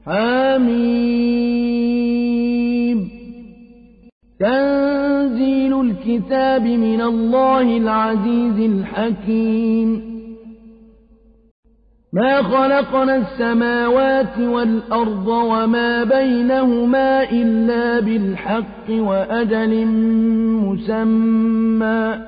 حميم تنزيل الكتاب من الله العزيز الحكيم ما خلقنا السماوات والأرض وما بينهما إلا بالحق وأجل مسمى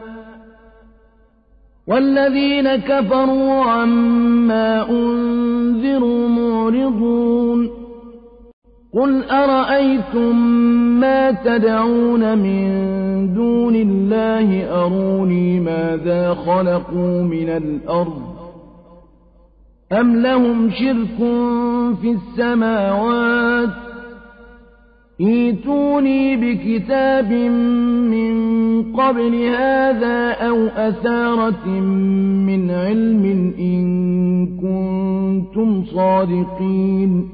والذين كفروا عما أنذروا معرضون قل أرأيتم ما تدعون من دون الله أروني ماذا خلقوا من الأرض أم لهم شرك في السماوات ائتوني بكتاب من قبل هذا أو أثارة من علم إن كنتم صادقين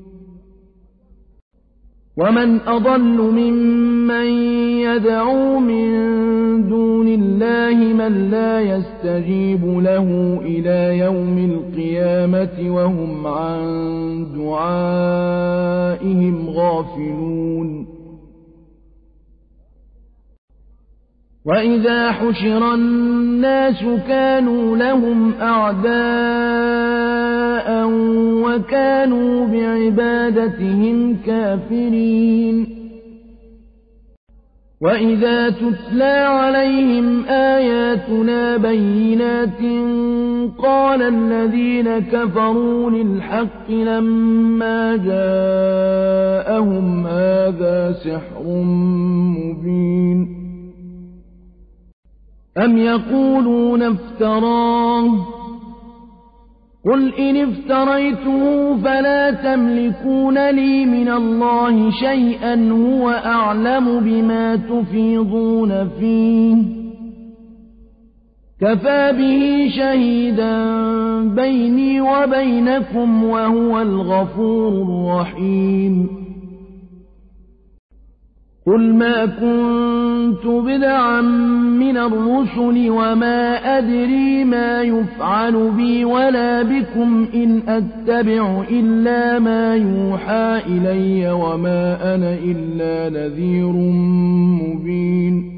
ومن أضل ممن يدعو من دون الله من لا يستجيب له إلى يوم القيامة وهم عن دعائهم غافلون وإذا حشر الناس كانوا لهم أعداء وكانوا بعبادتهم كافرين وإذا تتلى عليهم آياتنا بينات قال الذين كفروا للحق لما جاءهم هذا سحر مبين أم يقولون افتراه قل إن افتريته فلا تملكون لي من الله شيئا هو أعلم بما تفيضون فيه كفى به شهيدا بيني وبينكم وهو الغفور الرحيم قل ما كنت بدعا من الرسل وما أدري ما يفعل بي ولا بكم إن أتبع إلا ما يوحى إلي وما أنا إلا نذير مبين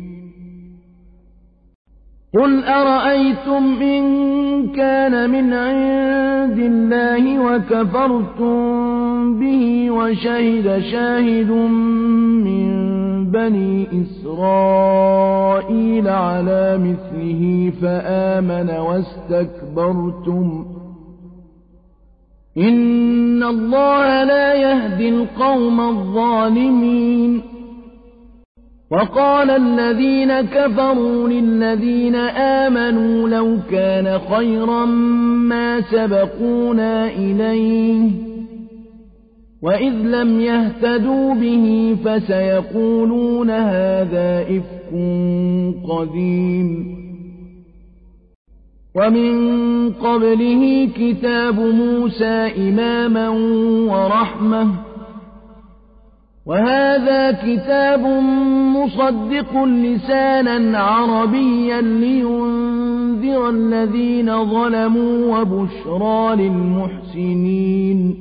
قل أرأيتم إن كان من عند الله وكفرتم به وشهد شاهد من بني إسرائيل على مثله فآمن واستكبرتم إن الله لا يهدي القوم الظالمين وقال الذين كفروا للذين آمنوا لو كان خيرا ما سبقونا إليه وإذ لم يهتدوا به فسيقولون هذا إفك قديم ومن قبله كتاب موسى إماما ورحمة وهذا كتاب مصدق لسانا عربيا لينذر الذين ظلموا وبشرى للمحسنين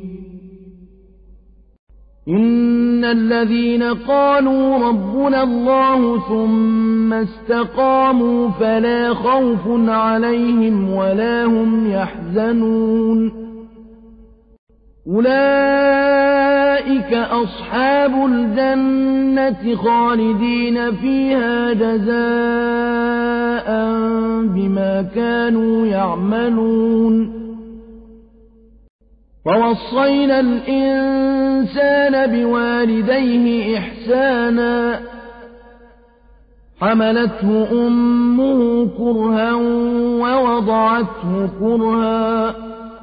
إن الذين قالوا ربنا الله ثم استقاموا فلا خوف عليهم ولا هم يحزنون أولئك أصحاب الجنة خالدين فيها جزاء بما كانوا يعملون ووصينا الإنسان بوالديه إحسانا حملته أمه كرها ووضعته كرها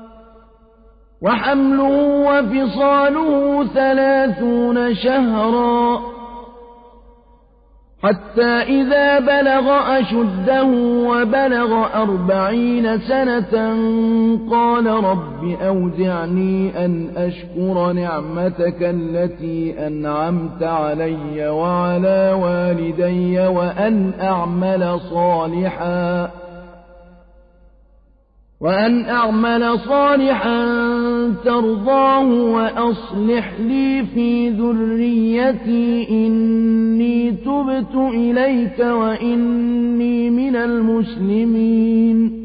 وحمله وفصاله 30 شهرا حتى إذا بلغ أشده وبلغ 40 سنة قال رب أوزعني أن أشكر نعمتك التي أنعمت علي وعلى والدي وأن أعمل صالحا ترضاه وأصلح لي في ذريتي إني تبت إليك وإني من المسلمين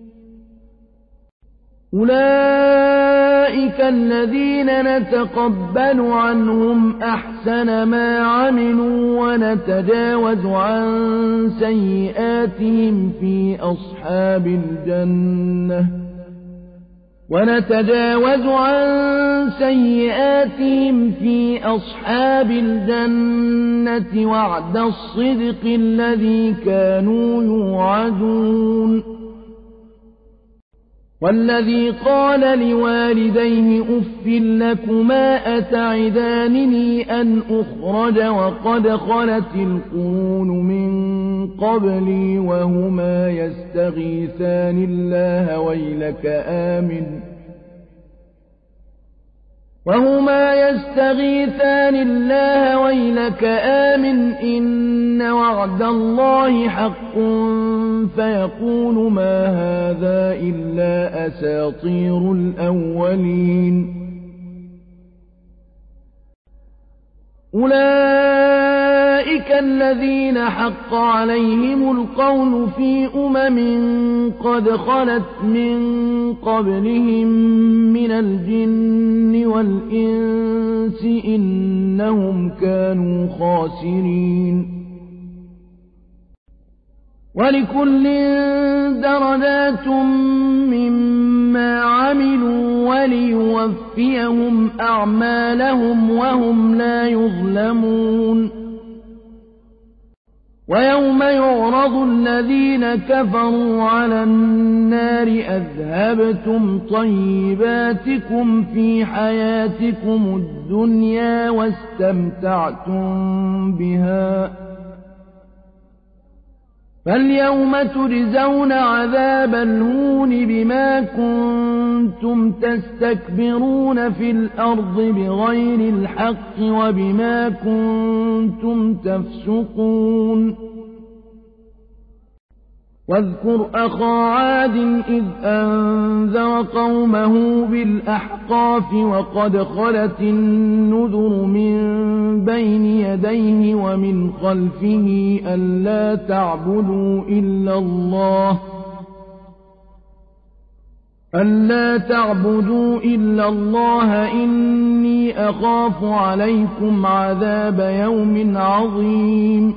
أولئك الذين نتقبل عنهم أحسن ما عملوا ونتجاوز عن سيئاتهم في أصحاب الجنة وعد الصدق الذي كانوا يوعدون والذي قال لوالديه أف لكما أتعدانني أن أخرج وقد خلت القرون من قبلي وهما يستغيثان الله ويلك آمن إن وعد الله حق فيقول ما هذا إلا أساطير الأولين أولئك الذين حق عليهم القول في قد خلت من قبلهم من الجن والإنس إنهم كانوا خاسرين ولكل درجات مما عملوا وليوفيهم أعمالهم وهم لا يظلمون ويوم يعرض الذين كفروا على النار أذهبتم طيباتكم في حياتكم الدنيا واستمتعتم بها فاليوم تجزون عذاب الهون بما كنتم تستكبرون في الأرض بغير الحق وبما كنتم تفسقون واذكر أخا عاد إذ أنذر قومه بالأحقاف وقد خلت النذر من بين يديه ومن خلفه ألا تعبدوا إلا الله إني أخاف عليكم عذاب يوم عظيم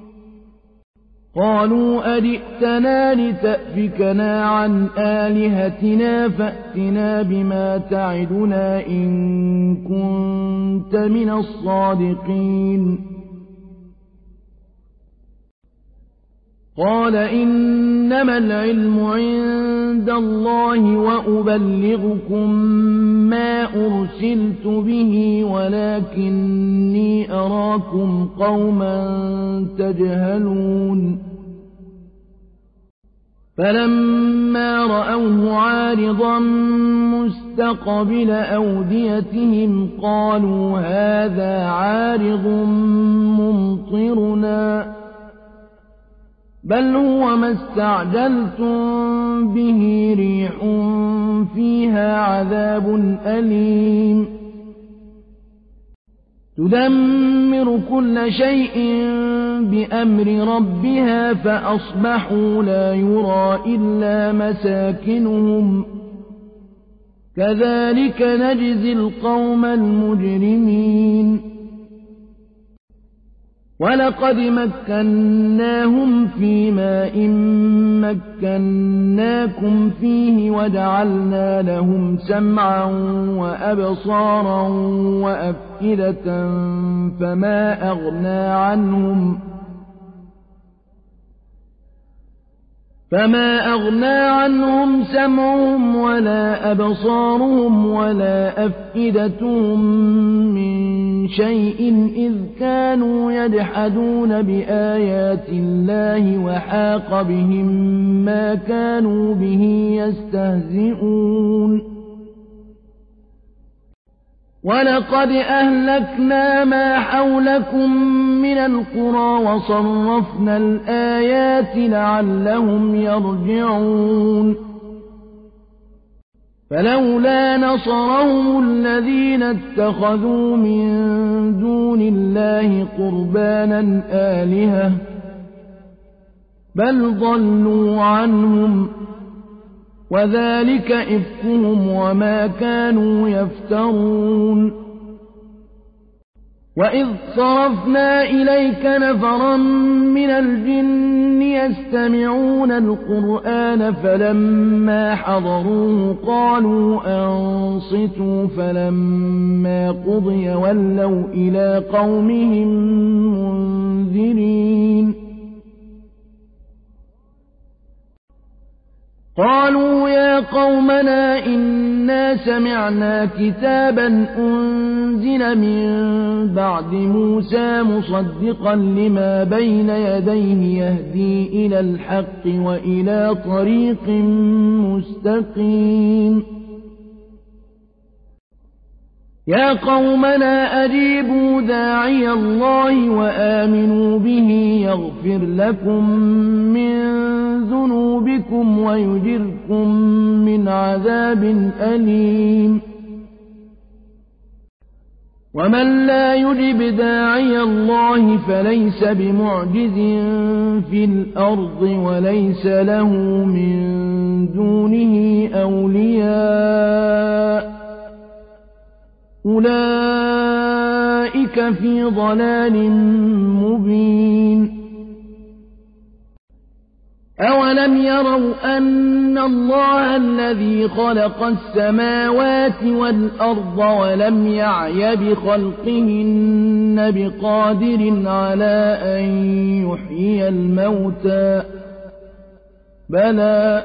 قالوا أجئتنا لتأفكنا عن آلهتنا فأتنا بما تعدنا إن كنت من الصادقين قال إنما العلم عند الله وأبلغكم ما أرسلت به ولكني أراكم قوما تجهلون فلما رأوه عارضا مستقبل أوديتهم قالوا هذا عارض ممطرنا بل هو ما استعجلتم به ريح فيها عذاب أليم تدمر كل شيء بأمر ربها فأصبحوا لا يرى إلا مساكنهم كذلك نجزي القوم المجرمين ولقد مكناهم في ماء مكناكم فيه وجعلنا لهم سمعا وأبصارا وأفئدة فما أغنى عنهم سمعهم ولا أبصارهم ولا أفئدتهم من شيء إذ كانوا يجحدون بآيات الله وحاق بهم ما كانوا به يستهزئون ولقد أهلكنا ما حولكم من القرى وصرفنا الآيات لعلهم يرجعون فلولا نصرهم الذين اتخذوا من دون الله قربانا آلهة بل ضلوا عنهم وذلك إفكهم وما كانوا يفترون وإذ صرفنا إليك نفرا من الجن يستمعون القرآن فلما حضروه قالوا أنصتوا فلما قضي ولوا إلى قومهم منذرين قالوا يا قومنا إنا سمعنا كتابا أنزل من بعد موسى مصدقا لما بين يديه يهدي إلى الحق وإلى طريق مستقيم يا قومنا أجيبوا داعي الله وآمنوا به يغفر لكم من ذنوبكم ويجركم من عذاب أليم ومن لا يجب داعي الله فليس بمعجز في الأرض وليس له من دونه أولياء أولئك في ضلال مبين أولم يروا أن الله الذي خلق السماوات والأرض ولم يعي بخلقهن بقادر على أن يحيي الموتى بلى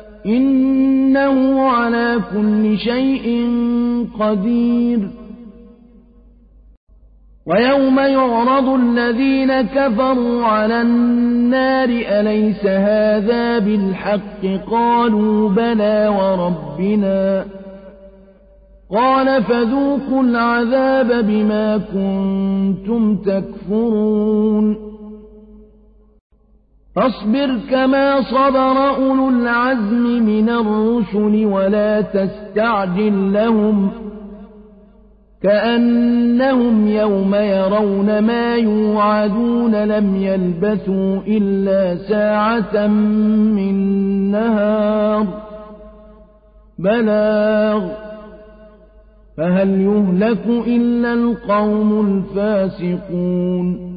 إنه على كل شيء قدير ويوم يعرض الذين كفروا على النار أليس هذا بالحق قالوا بلى وربنا قال فذوقوا العذاب بما كنتم تكفرون فاصبر كما صبر أولو العزم من الرسل ولا تستعجل لهم كأنهم يوم يرون ما يوعدون لم يلبثوا إلا ساعة من نهار بلاغ فهل يهلك إلا القوم الفاسقون